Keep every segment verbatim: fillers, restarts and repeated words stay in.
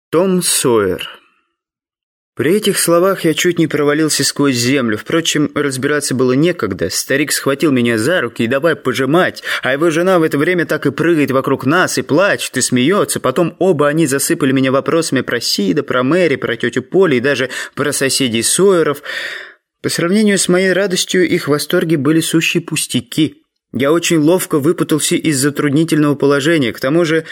Том Сойер. При этих словах я чуть не провалился сквозь землю. Впрочем, разбираться было некогда. Старик схватил меня за руки и давай пожимать, а его жена в это время так и прыгает вокруг нас, и плачет, и смеется. Потом оба они засыпали меня вопросами про Сида, про Мэри, про тетю Поли и даже про соседей Сойеров. По сравнению с моей радостью, их восторги были сущие пустяки. Я очень ловко выпутался из затруднительного положения. К тому же...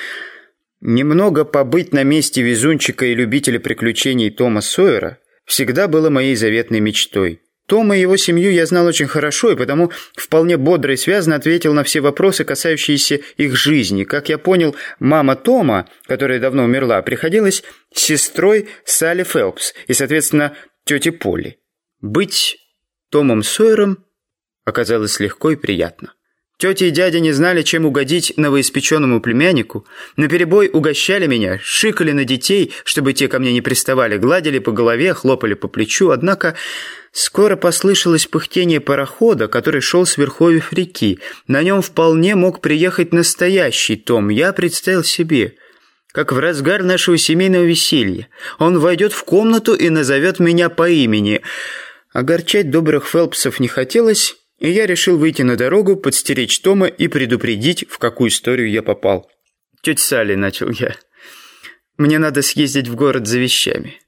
Немного побыть на месте везунчика и любителя приключений Тома Сойера всегда было моей заветной мечтой. Тома и его семью я знал очень хорошо, и потому вполне бодро и связно ответил на все вопросы, касающиеся их жизни. Как я понял, мама Тома, которая давно умерла, приходилась сестрой Салли Фелпс и, соответственно, тети Полли. Быть Томом Сойером оказалось легко и приятно. Тетя и дядя не знали, чем угодить новоиспеченному племяннику. Наперебой угощали меня, шикали на детей, чтобы те ко мне не приставали, гладили по голове, хлопали по плечу. Однако скоро послышалось пыхтение парохода, который шел с верховьев реки. На нем вполне мог приехать настоящий Том. Я представил себе, как в разгар нашего семейного веселья он войдет в комнату и назовет меня по имени. Огорчать добрых Фелпсов не хотелось, и я решил выйти на дорогу, подстеречь Тома и предупредить, в какую историю я попал. «Тетя Салли», — начал я, — «мне надо съездить в город за вещами».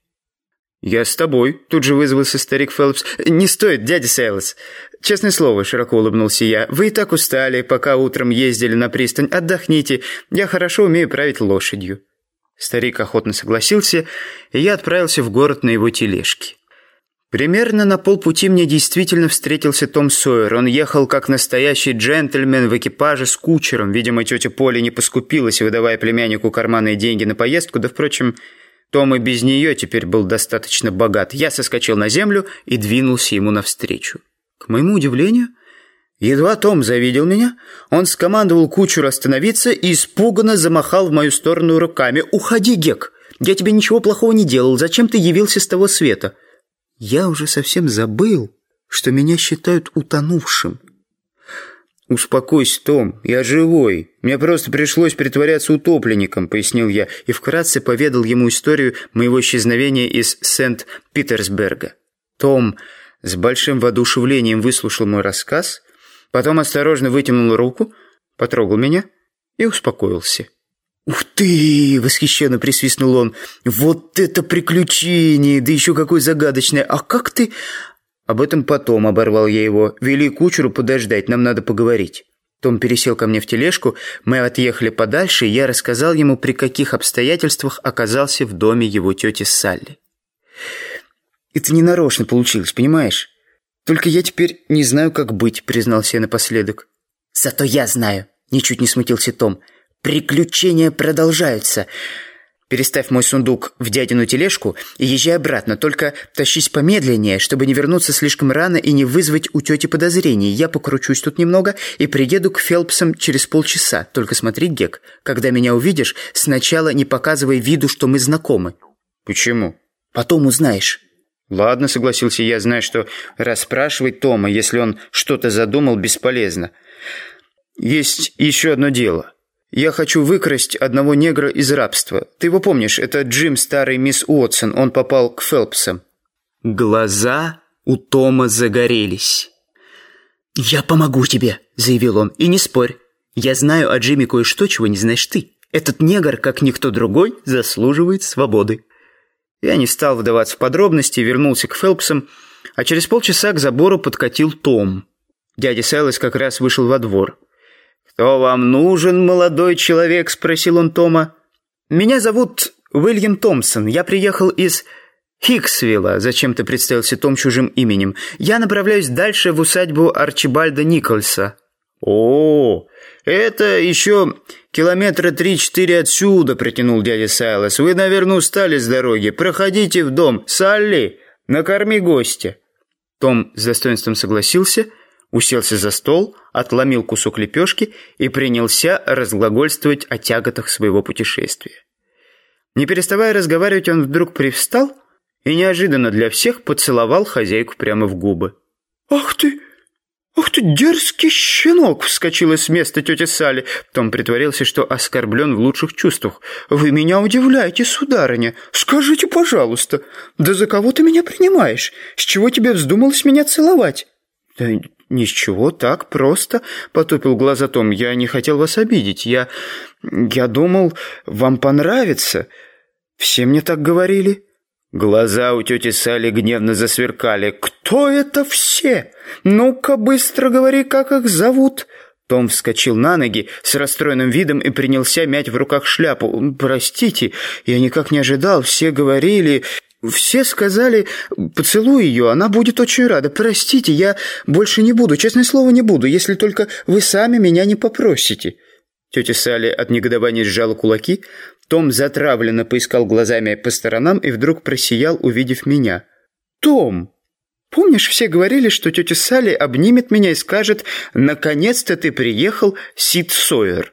«Я с тобой», — тут же вызвался старик Фелпс. «Не стоит, дядя Сайлос. Честное слово», — широко улыбнулся я, — «вы и так устали, пока утром ездили на пристань. Отдохните, я хорошо умею править лошадью». Старик охотно согласился, и я отправился в город на его тележке. Примерно на полпути мне действительно встретился Том Сойер. Он ехал как настоящий джентльмен в экипаже с кучером. Видимо, тетя Поли не поскупилась, выдавая племяннику карманные деньги на поездку. Да, впрочем, Том и без нее теперь был достаточно богат. Я соскочил на землю и двинулся ему навстречу. К моему удивлению, едва Том завидел меня, он скомандовал кучеру остановиться и испуганно замахал в мою сторону руками. «Уходи, Гек! Я тебе ничего плохого не делал. Зачем ты явился с того света?» Я уже совсем забыл, что меня считают утонувшим. «Успокойся, Том, я живой. Мне просто пришлось притворяться утопленником», — пояснил я, и вкратце поведал ему историю моего исчезновения из Сент-Питерсберга. Том с большим воодушевлением выслушал мой рассказ, потом осторожно вытянул руку, потрогал меня и успокоился. «Ух ты!» — восхищенно присвистнул он. «Вот это приключение! Да еще какое загадочное! А как ты...» «Об этом потом», — оборвал я его. «Вели кучеру подождать, нам надо поговорить». Том пересел ко мне в тележку, мы отъехали подальше, и я рассказал ему, при каких обстоятельствах оказался в доме его тети Салли. «Это ненарочно получилось, понимаешь? Только я теперь не знаю, как быть», — признался я напоследок. «Зато я знаю», — ничуть не смутился Том. «Приключения продолжаются. Переставь мой сундук в дядину тележку и езжай обратно. Только тащись помедленнее, чтобы не вернуться слишком рано и не вызвать у тети подозрений. Я покручусь тут немного и приеду к Фелпсам через полчаса. Только смотри, Гек, когда меня увидишь, сначала не показывай виду, что мы знакомы». «Почему?» «Потом узнаешь». «Ладно», — согласился я, зная, что расспрашивать Тома, если он что-то задумал, бесполезно. «Есть еще одно дело. Я хочу выкрасть одного негра из рабства. Ты его помнишь, это Джим, старый мисс Уотсон. Он попал к Фелпсам». Глаза у Тома загорелись. «Я помогу тебе», — заявил он, — «и не спорь. Я знаю о Джиме кое-что, чего не знаешь ты. Этот негр, как никто другой, заслуживает свободы». Я не стал вдаваться в подробности, вернулся к Фелпсам, а через полчаса к забору подкатил Том. Дядя Сайлос как раз вышел во двор. «Кто вам нужен, молодой человек?» — спросил он Тома. «Меня зовут Уильям Томпсон. Я приехал из Хиксвилла», — зачем-то представился Том чужим именем. «Я направляюсь дальше в усадьбу Арчибальда Никольса». «О, это еще километра три-четыре отсюда», — протянул дядя Сайлос. «Вы, наверное, устали с дороги. Проходите в дом. Салли, накорми гостя». Том с достоинством согласился, уселся за стол, отломил кусок лепешки и принялся разглагольствовать о тяготах своего путешествия. Не переставая разговаривать, он вдруг привстал и неожиданно для всех поцеловал хозяйку прямо в губы. «Ах ты! «Ух ты, дерзкий щенок!» — вскочила с места тетя Салли. Том притворился, что оскорблен в лучших чувствах. «Вы меня удивляете, сударыня. Скажите, пожалуйста, да за кого ты меня принимаешь? С чего тебе вздумалось меня целовать?» «Да ни с чего, так просто», — потупил глаза Том. «Я не хотел вас обидеть. Я... я думал, вам понравится. Все мне так говорили». Глаза у тети Салли гневно засверкали. «Кто это все? Ну-ка, быстро говори, как их зовут!» Том вскочил на ноги с расстроенным видом и принялся мять в руках шляпу. «Простите, я никак не ожидал. Все говорили... Все сказали, поцелуй ее, она будет очень рада. Простите, я больше не буду, честное слово, не буду, если только вы сами меня не попросите». Тетя Салли от негодования сжала кулаки. Том затравленно поискал глазами по сторонам и вдруг просиял, увидев меня. «Том, помнишь, все говорили, что тетя Салли обнимет меня и скажет: наконец-то ты приехал, Сид Сойер?»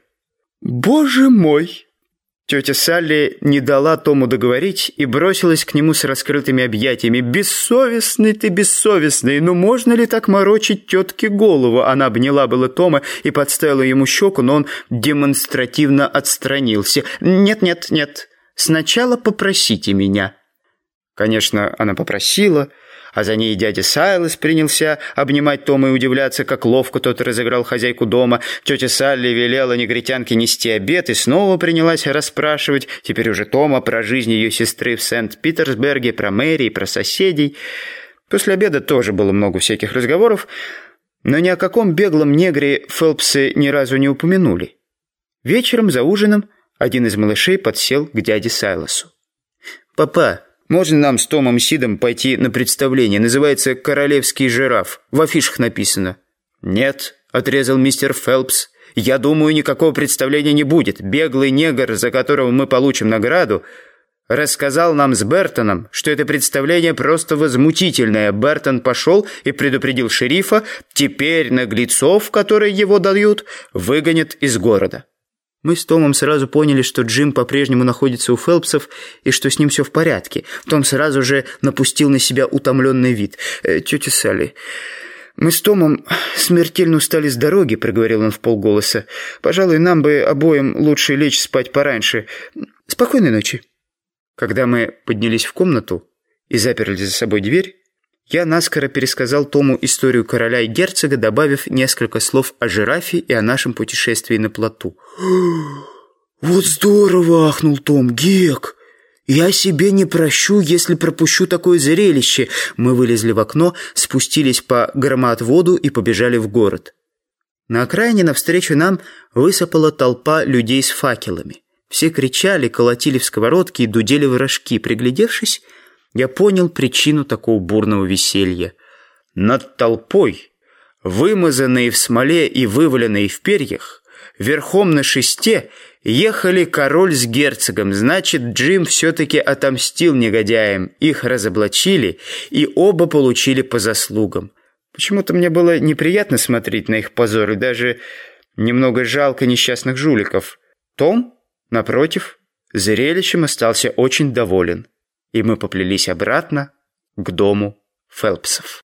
«Боже мой!» Тетя Салли не дала Тому договорить и бросилась к нему с раскрытыми объятиями. «Бессовестный ты, бессовестный! Ну можно ли так морочить тетке голову?» Она обняла было Тома и подставила ему щеку, но он демонстративно отстранился. «Нет, нет, нет, сначала попросите меня». Конечно, она попросила, а за ней дядя Сайлос принялся обнимать Тома и удивляться, как ловко тот разыграл хозяйку дома. Тетя Салли велела негритянке нести обед и снова принялась расспрашивать, теперь уже Тома, про жизнь ее сестры в Сент-Питерсберге, про Мэри и про соседей. После обеда тоже было много всяких разговоров, но ни о каком беглом негре Фелпсы ни разу не упомянули. Вечером за ужином один из малышей подсел к дяде Сайлосу. «Папа, можно нам с Томом Сидом пойти на представление? Называется «Королевский жираф». В афишах написано». «Нет», — отрезал мистер Фелпс. «Я думаю, никакого представления не будет. Беглый негр, за которого мы получим награду, рассказал нам с Бертоном, что это представление просто возмутительное. Бертон пошел и предупредил шерифа. Теперь наглецов, которые его дают, выгонят из города». Мы с Томом сразу поняли, что Джим по-прежнему находится у Фелпсов и что с ним все в порядке. Том сразу же напустил на себя утомленный вид. «Э, «Тетя Салли, мы с Томом смертельно устали с дороги», — проговорил он вполголоса. «Пожалуй, нам бы обоим лучше лечь спать пораньше. Спокойной ночи». Когда мы поднялись в комнату и заперли за собой дверь, я наскоро пересказал Тому историю короля и герцога, добавив несколько слов о жирафе и о нашем путешествии на плоту. «Вот здорово!» — ахнул Том. «Гек, я себе не прощу, если пропущу такое зрелище!» Мы вылезли в окно, спустились по громоотводу и побежали в город. На окраине навстречу нам высыпала толпа людей с факелами. Все кричали, колотили в сковородки и дудели в рожки. Приглядевшись, я понял причину такого бурного веселья. Над толпой, вымазанные в смоле и вываленные в перьях, верхом на шесте ехали король с герцогом. Значит, Джим все-таки отомстил негодяям. Их разоблачили, и оба получили по заслугам. Почему-то мне было неприятно смотреть на их позор, и даже немного жалко несчастных жуликов. Том, напротив, зрелищем остался очень доволен. И мы поплелись обратно к дому Фелпсов.